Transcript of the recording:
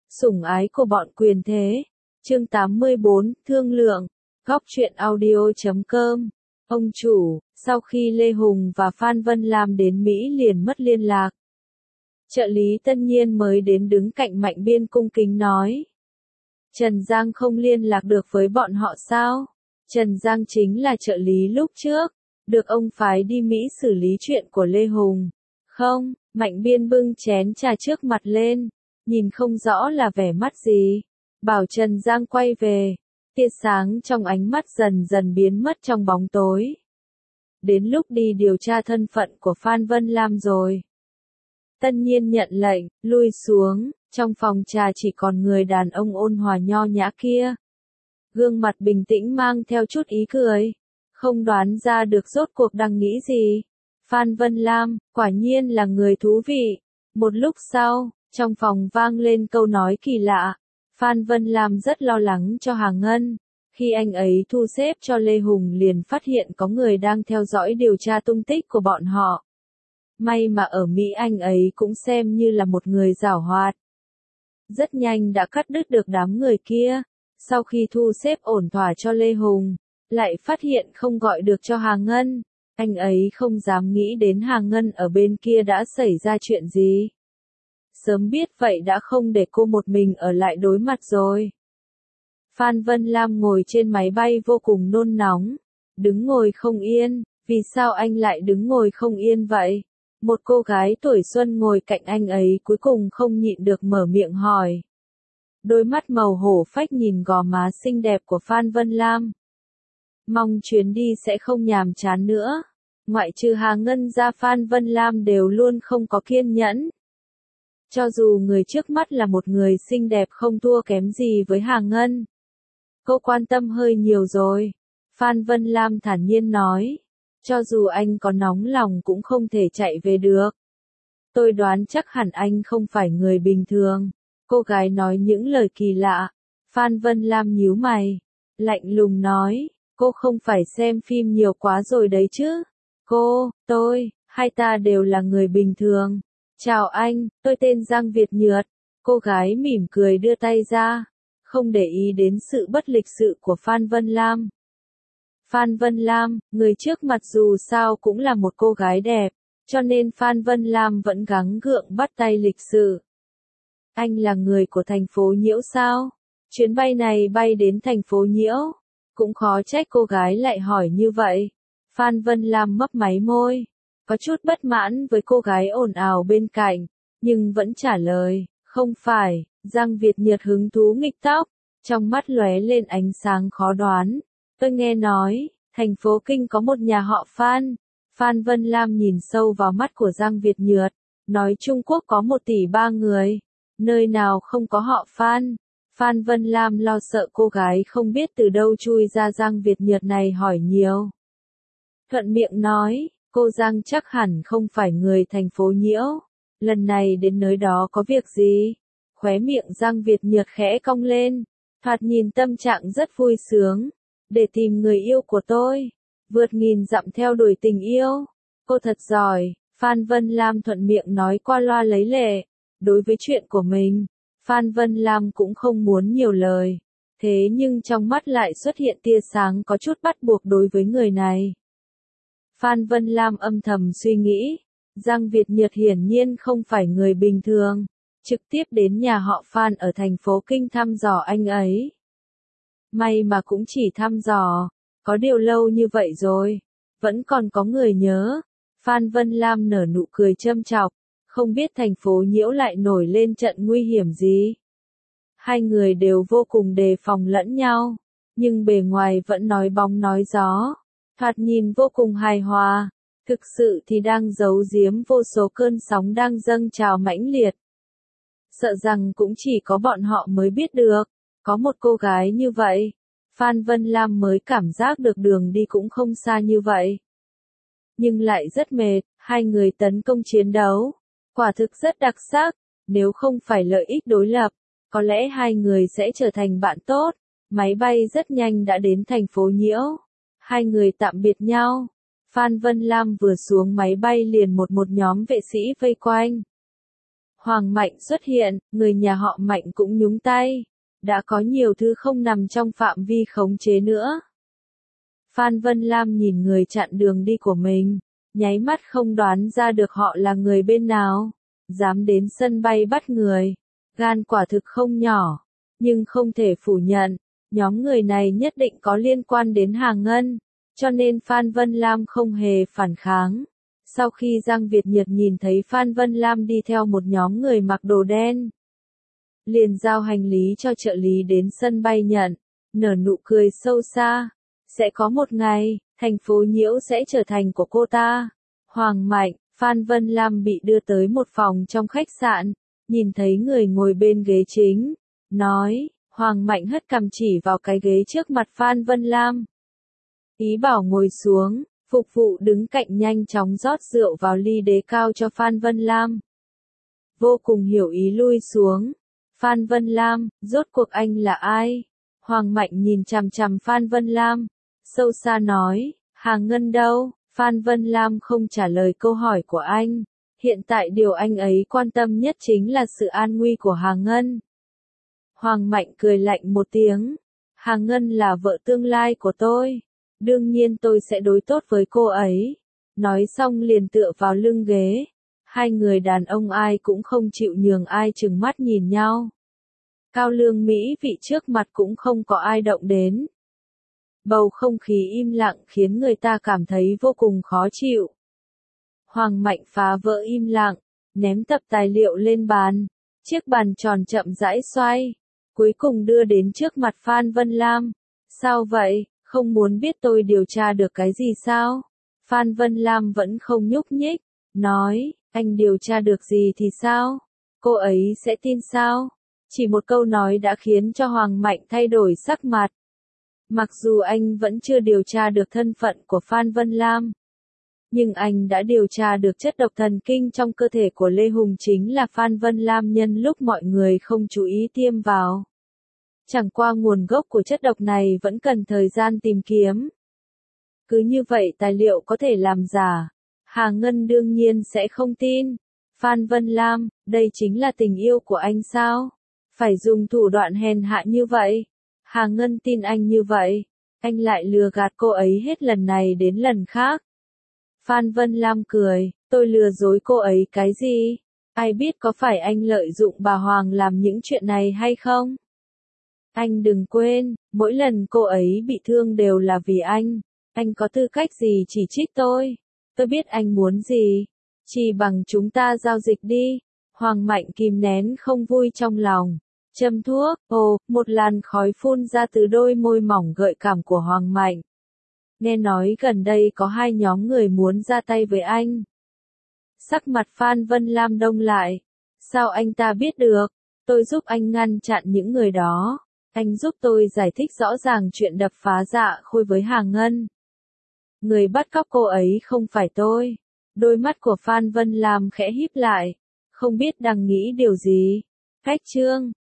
Sủng ái của bọn quyền thế. Chương 84, thương lượng. Góc truyện audio.com. Ông chủ, sau khi Lê Hùng và Phan Vân Lam đến Mỹ liền mất liên lạc. Trợ lý Tân Nhiên mới đến đứng cạnh Mạnh Biên cung kính nói. Trần Giang không liên lạc được với bọn họ sao? Trần Giang chính là trợ lý lúc trước, được ông phái đi Mỹ xử lý chuyện của Lê Hùng. Không, Mạnh Biên bưng chén trà trước mặt lên, nhìn không rõ là vẻ mắt gì. Bảo Trần Giang quay về, tia sáng trong ánh mắt dần dần biến mất trong bóng tối. Đến lúc đi điều tra thân phận của Phan Vân Lam rồi. Tân Nhiên nhận lệnh, lui xuống, trong phòng trà chỉ còn người đàn ông ôn hòa nho nhã kia. Gương mặt bình tĩnh mang theo chút ý cười. Không đoán ra được rốt cuộc đang nghĩ gì. Phan Vân Lam, quả nhiên là người thú vị. Một lúc sau, trong phòng vang lên câu nói kỳ lạ. Phan Vân Lam rất lo lắng cho Hà Ngân. Khi anh ấy thu xếp cho Lê Hùng liền phát hiện có người đang theo dõi điều tra tung tích của bọn họ. May mà ở Mỹ anh ấy cũng xem như là một người giảo hoạt. Rất nhanh đã cắt đứt được đám người kia. Sau khi thu xếp ổn thỏa cho Lê Hùng, lại phát hiện không gọi được cho Hà Ngân. Anh ấy không dám nghĩ đến Hà Ngân ở bên kia đã xảy ra chuyện gì. Sớm biết vậy đã không để cô một mình ở lại đối mặt rồi. Phan Vân Lam ngồi trên máy bay vô cùng nôn nóng, đứng ngồi không yên. Vì sao anh lại đứng ngồi không yên vậy? Một cô gái tuổi xuân ngồi cạnh anh ấy cuối cùng không nhịn được mở miệng hỏi. Đôi mắt màu hổ phách nhìn gò má xinh đẹp của Phan Vân Lam. Mong chuyến đi sẽ không nhàm chán nữa. Ngoại trừ Hà Ngân ra Phan Vân Lam đều luôn không có kiên nhẫn. Cho dù người trước mắt là một người xinh đẹp không thua kém gì với Hà Ngân. Cô quan tâm hơi nhiều rồi. Phan Vân Lam thản nhiên nói. Cho dù anh có nóng lòng cũng không thể chạy về được. Tôi đoán chắc hẳn anh không phải người bình thường. Cô gái nói những lời kỳ lạ. Phan Vân Lam nhíu mày. Lạnh lùng nói. Cô không phải xem phim nhiều quá rồi đấy chứ. Hai ta đều là người bình thường. Chào anh, tôi tên Giang Việt Nhược. Cô gái mỉm cười đưa tay ra. Không để ý đến sự bất lịch sự của Phan Vân Lam. Phan Vân Lam, người trước mặt dù sao cũng là một cô gái đẹp. Cho nên Phan Vân Lam vẫn gắng gượng bắt tay lịch sự. Anh là người của thành phố Nhiễu sao? Chuyến bay này bay đến thành phố Nhiễu. Cũng khó trách cô gái lại hỏi như vậy. Phan Vân Lam mấp máy môi. Có chút bất mãn với cô gái ồn ào bên cạnh. Nhưng vẫn trả lời. Không phải. Giang Việt Nhược hứng thú nghịch tóc. Trong mắt lóe lên ánh sáng khó đoán. Tôi nghe nói. Thành phố Kinh có một nhà họ Phan. Phan Vân Lam nhìn sâu vào mắt của Giang Việt Nhược. Nói Trung Quốc có 1 tỷ 3 người. Nơi nào không có họ Phan. Phan Vân Lam lo sợ cô gái không biết từ đâu chui ra Giang Việt Nhược này hỏi nhiều. Thuận miệng nói, cô Giang chắc hẳn không phải người thành phố Nhiễu. Lần này đến nơi đó có việc gì? Khóe miệng Giang Việt Nhược khẽ cong lên. Thoạt nhìn tâm trạng rất vui sướng. Để tìm người yêu của tôi. Vượt nghìn dặm theo đuổi tình yêu. Cô thật giỏi. Phan Vân Lam thuận miệng nói qua loa lấy lệ. Đối với chuyện của mình, Phan Vân Lam cũng không muốn nhiều lời. Thế nhưng trong mắt lại xuất hiện tia sáng có chút bắt buộc đối với người này. Phan Vân Lam âm thầm suy nghĩ. Giang Việt Nhược hiển nhiên không phải người bình thường. Trực tiếp đến nhà họ Phan ở thành phố Kinh thăm dò anh ấy. May mà cũng chỉ thăm dò. Có điều lâu như vậy rồi. Vẫn còn có người nhớ. Phan Vân Lam nở nụ cười châm chọc. Không biết thành phố Nhiễu lại nổi lên trận nguy hiểm gì. Hai người đều vô cùng đề phòng lẫn nhau. Nhưng bề ngoài vẫn nói bóng nói gió. Thoạt nhìn vô cùng hài hòa. Thực sự thì đang giấu giếm vô số cơn sóng đang dâng trào mãnh liệt. Sợ rằng cũng chỉ có bọn họ mới biết được. Có một cô gái như vậy. Phan Vân Lam mới cảm giác được đường đi cũng không xa như vậy. Nhưng lại rất mệt. Hai người tấn công chiến đấu. Quả thực rất đặc sắc. Nếu không phải lợi ích đối lập, có lẽ hai người sẽ trở thành bạn tốt. Máy bay rất nhanh đã đến thành phố Nhiễu. Hai người tạm biệt nhau. Phan Vân Lam vừa xuống máy bay liền một nhóm vệ sĩ vây quanh. Hoàng Mạnh xuất hiện, người nhà họ Mạnh cũng nhúng tay. Đã có nhiều thứ không nằm trong phạm vi khống chế nữa. Phan Vân Lam nhìn người chặn đường đi của mình, nháy mắt không đoán ra được họ là người bên nào. Dám đến sân bay bắt người, gan quả thực không nhỏ, nhưng không thể phủ nhận, nhóm người này nhất định có liên quan đến Hà Ngân, cho nên Phan Vân Lam không hề phản kháng. Sau khi Giang Việt Nhật nhìn thấy Phan Vân Lam đi theo một nhóm người mặc đồ đen, liền giao hành lý cho trợ lý đến sân bay nhận, nở nụ cười sâu xa. Sẽ có một ngày, thành phố Nhiễu sẽ trở thành của cô ta. Hoàng Mạnh, Phan Vân Lam bị đưa tới một phòng trong khách sạn, nhìn thấy người ngồi bên ghế chính, nói, Hoàng Mạnh hất cằm chỉ vào cái ghế trước mặt Phan Vân Lam. Ý bảo ngồi xuống, phục vụ đứng cạnh nhanh chóng rót rượu vào ly đế cao cho Phan Vân Lam. Vô cùng hiểu ý lui xuống. Phan Vân Lam, rốt cuộc anh là ai? Hoàng Mạnh nhìn chằm chằm Phan Vân Lam, sâu xa nói, Hà Ngân đâu? Phan Vân Lam không trả lời câu hỏi của anh. Hiện tại điều anh ấy quan tâm nhất chính là sự an nguy của Hà Ngân. Hoàng Mạnh cười lạnh một tiếng. Hà Ngân là vợ tương lai của tôi. Đương nhiên tôi sẽ đối tốt với cô ấy. Nói xong liền tựa vào lưng ghế. Hai người đàn ông ai cũng không chịu nhường ai, chừng mắt nhìn nhau. Cao lương mỹ vị trước mặt cũng không có ai động đến. Bầu không khí im lặng khiến người ta cảm thấy vô cùng khó chịu. Hoàng Mạnh phá vỡ im lặng, ném tập tài liệu lên bàn. Chiếc bàn tròn chậm rãi xoay, cuối cùng đưa đến trước mặt Phan Vân Lam. Sao vậy, không muốn biết tôi điều tra được cái gì sao? Phan Vân Lam vẫn không nhúc nhích, nói, anh điều tra được gì thì sao? Cô ấy sẽ tin sao? Chỉ một câu nói đã khiến cho Hoàng Mạnh thay đổi sắc mặt. Mặc dù anh vẫn chưa điều tra được thân phận của Phan Vân Lam, nhưng anh đã điều tra được chất độc thần kinh trong cơ thể của Lê Hùng chính là Phan Vân Lam nhân lúc mọi người không chú ý tiêm vào. Chẳng qua nguồn gốc của chất độc này vẫn cần thời gian tìm kiếm. Cứ như vậy tài liệu có thể làm giả. Hà Ngân đương nhiên sẽ không tin. Phan Vân Lam, đây chính là tình yêu của anh sao? Phải dùng thủ đoạn hèn hạ như vậy? Hà Ngân tin anh như vậy, anh lại lừa gạt cô ấy hết lần này đến lần khác. Phan Vân Lam cười, tôi lừa dối cô ấy cái gì? Ai biết có phải anh lợi dụng bà Hoàng làm những chuyện này hay không? Anh đừng quên, mỗi lần cô ấy bị thương đều là vì anh có tư cách gì chỉ trích tôi? Tôi biết anh muốn gì, chỉ bằng chúng ta giao dịch đi. Hoàng Mạnh kìm nén không vui trong lòng. Châm thuốc, một làn khói phun ra từ đôi môi mỏng gợi cảm của Hoàng Mạnh. Nghe nói gần đây có hai nhóm người muốn ra tay với anh. Sắc mặt Phan Vân Lam đông lại. Sao anh ta biết được? Tôi giúp anh ngăn chặn những người đó. Anh giúp tôi giải thích rõ ràng chuyện đập phá Dạ Khôi với Hà Ngân. Người bắt cóc cô ấy không phải tôi. Đôi mắt của Phan Vân Lam khẽ híp lại. Không biết đang nghĩ điều gì. Khách trương.